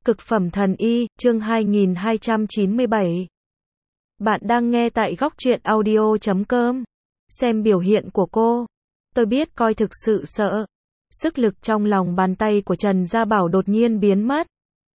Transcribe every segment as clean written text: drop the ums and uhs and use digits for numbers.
Cực phẩm thần y, chương 2297. Bạn đang nghe tại góc truyện audio.com. Xem biểu hiện của cô. Tôi biết coi thực sự sợ. Sức lực trong lòng bàn tay của Trần Gia Bảo đột nhiên biến mất.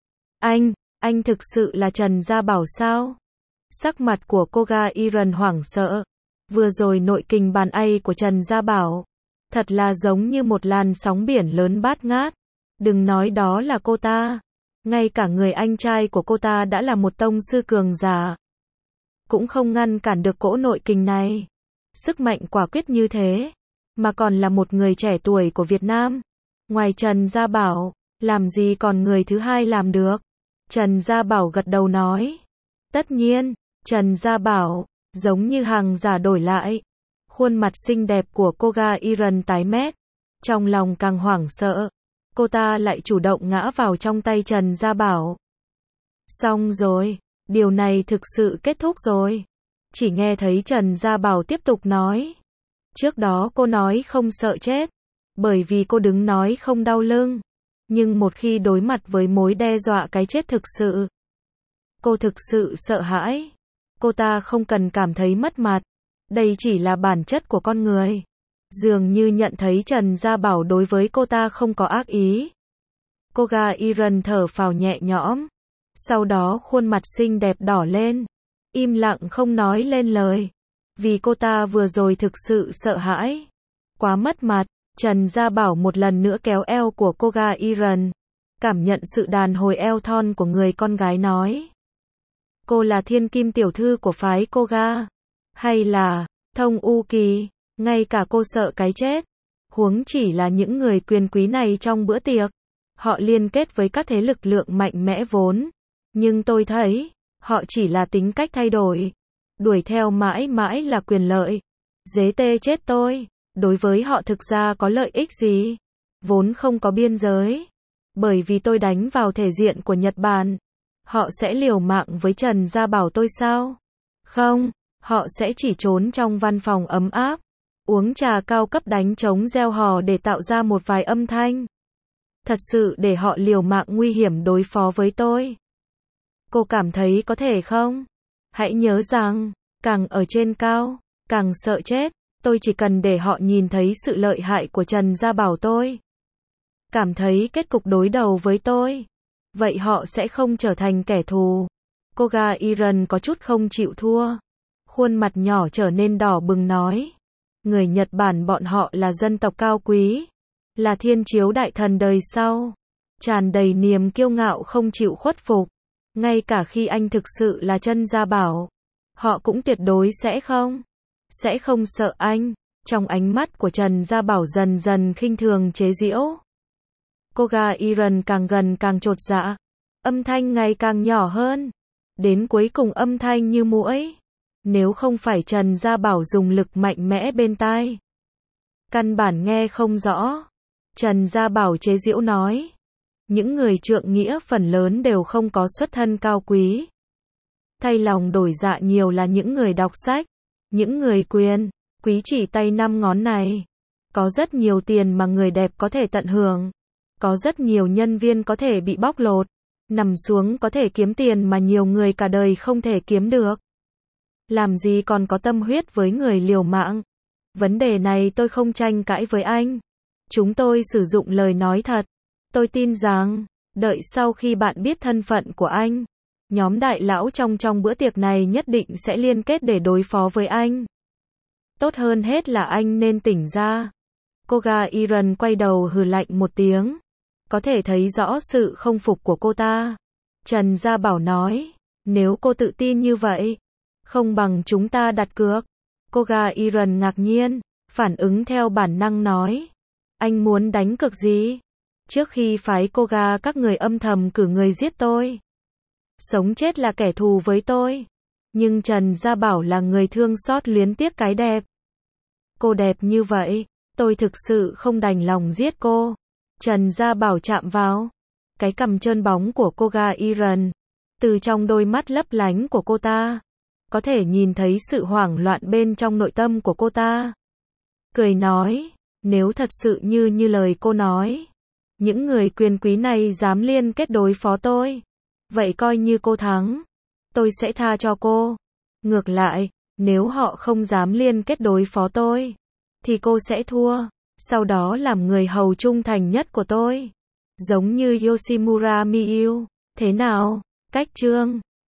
Anh thực sự là Trần Gia Bảo sao? Sắc mặt của cô Ga Iron hoảng sợ. Vừa rồi nội kình bàn A của Trần Gia Bảo. Thật là giống như một làn sóng biển lớn bát ngát. Đừng nói đó là cô ta. Ngay cả người anh trai của cô ta đã là một tông sư cường giả. Cũng không ngăn cản được cỗ nội kình này. Sức mạnh quả quyết như thế. Mà còn là một người trẻ tuổi của Việt Nam. Ngoài Trần Gia Bảo, làm gì còn người thứ hai làm được. Trần Gia Bảo gật đầu nói. Tất nhiên, Trần Gia Bảo, giống như hàng giả đổi lại. Khuôn mặt xinh đẹp của cô Ga Iron tái mét. Trong lòng càng hoảng sợ. Cô ta lại chủ động ngã vào trong tay Trần Gia Bảo. Xong rồi, điều này thực sự kết thúc rồi. Chỉ nghe thấy Trần Gia Bảo tiếp tục nói. Trước đó cô nói không sợ chết, bởi vì cô đứng nói không đau lưng. Nhưng một khi đối mặt với mối đe dọa cái chết thực sự, cô thực sự sợ hãi. Cô ta không cần cảm thấy mất mặt. Đây chỉ là bản chất của con người. Dường như nhận thấy Trần Gia Bảo đối với cô ta không có ác ý. Cô Ga Iron thở phào nhẹ nhõm. Sau đó khuôn mặt xinh đẹp đỏ lên. Im lặng không nói lên lời. Vì cô ta vừa rồi thực sự sợ hãi. Quá mất mặt. Trần Gia Bảo một lần nữa kéo eo của cô Ga Iron. Cảm nhận sự đàn hồi eo thon của người con gái nói. Cô là thiên kim tiểu thư của phái cô Ga. Hay là Thông U Kỳ. Ngay cả cô sợ cái chết. Huống chỉ là những người quyền quý này trong bữa tiệc. Họ liên kết với các thế lực lượng mạnh mẽ vốn. Nhưng tôi thấy, họ chỉ là tính cách thay đổi. Đuổi theo mãi mãi là quyền lợi. Dế tê chết tôi. Đối với họ thực ra có lợi ích gì? Vốn không có biên giới. Bởi vì tôi đánh vào thể diện của Nhật Bản. Họ sẽ liều mạng với Trần Gia Bảo tôi sao? Không, họ sẽ chỉ trốn trong văn phòng ấm áp. Uống trà cao cấp đánh trống reo hò để tạo ra một vài âm thanh. Thật sự để họ liều mạng nguy hiểm đối phó với tôi. Cô cảm thấy có thể không? Hãy nhớ rằng, càng ở trên cao, càng sợ chết. Tôi chỉ cần để họ nhìn thấy sự lợi hại của Trần Gia Bảo tôi. Cảm thấy kết cục đối đầu với tôi. Vậy họ sẽ không trở thành kẻ thù. Cô Ga Iron có chút không chịu thua. Khuôn mặt nhỏ trở nên đỏ bừng nói. Người Nhật Bản bọn họ là dân tộc cao quý. Là thiên chiếu đại thần đời sau. Tràn đầy niềm kiêu ngạo không chịu khuất phục. Ngay cả khi anh thực sự là Trần Gia Bảo. Họ cũng tuyệt đối sẽ không sợ anh. Trong ánh mắt của Trần Gia Bảo dần dần khinh thường chế giễu. Cô Ga Iron càng gần càng chột dạ. Âm thanh ngày càng nhỏ hơn. Đến cuối cùng âm thanh như muỗi. Nếu không phải Trần Gia Bảo dùng lực mạnh mẽ bên tai. Căn bản nghe không rõ. Trần Gia Bảo chế giễu nói. Những người trượng nghĩa phần lớn đều không có xuất thân cao quý. Thay lòng đổi dạ nhiều là những người đọc sách. Những người quyền, quý chỉ tay 5 ngón này. Có rất nhiều tiền mà người đẹp có thể tận hưởng. Có rất nhiều nhân viên có thể bị bóc lột. Nằm xuống có thể kiếm tiền mà nhiều người cả đời không thể kiếm được. Làm gì còn có tâm huyết với người liều mạng. Vấn đề này tôi không tranh cãi với anh. Chúng tôi sử dụng lời nói thật. Tôi tin rằng, đợi sau khi bạn biết thân phận của anh, nhóm đại lão trong bữa tiệc này nhất định sẽ liên kết để đối phó với anh. Tốt hơn hết là anh nên tỉnh ra. Cô Ga Iron quay đầu hừ lạnh một tiếng. Có thể thấy rõ sự không phục của cô ta. Trần Gia Bảo nói, nếu cô tự tin như vậy, không bằng chúng ta đặt cược. Cô Ga Iron ngạc nhiên, phản ứng theo bản năng nói. Anh muốn đánh cược gì? Trước khi phái cô Ga các người âm thầm cử người giết tôi. Sống chết là kẻ thù với tôi. Nhưng Trần Gia Bảo là người thương xót luyến tiếc cái đẹp. Cô đẹp như vậy, tôi thực sự không đành lòng giết cô. Trần Gia Bảo chạm vào cái cằm trơn bóng của cô Ga Iron. Từ trong đôi mắt lấp lánh của cô ta, có thể nhìn thấy sự hoảng loạn bên trong nội tâm của cô ta. Cười nói, nếu thật sự như lời cô nói, Những người quyền quý này dám liên kết đối phó tôi. Vậy coi như cô thắng. Tôi sẽ tha cho cô. Ngược lại, nếu họ không dám liên kết đối phó tôi, thì cô sẽ thua. Sau đó làm người hầu trung thành nhất của tôi. Giống như Yoshimura Miyu. Thế nào? Cách chương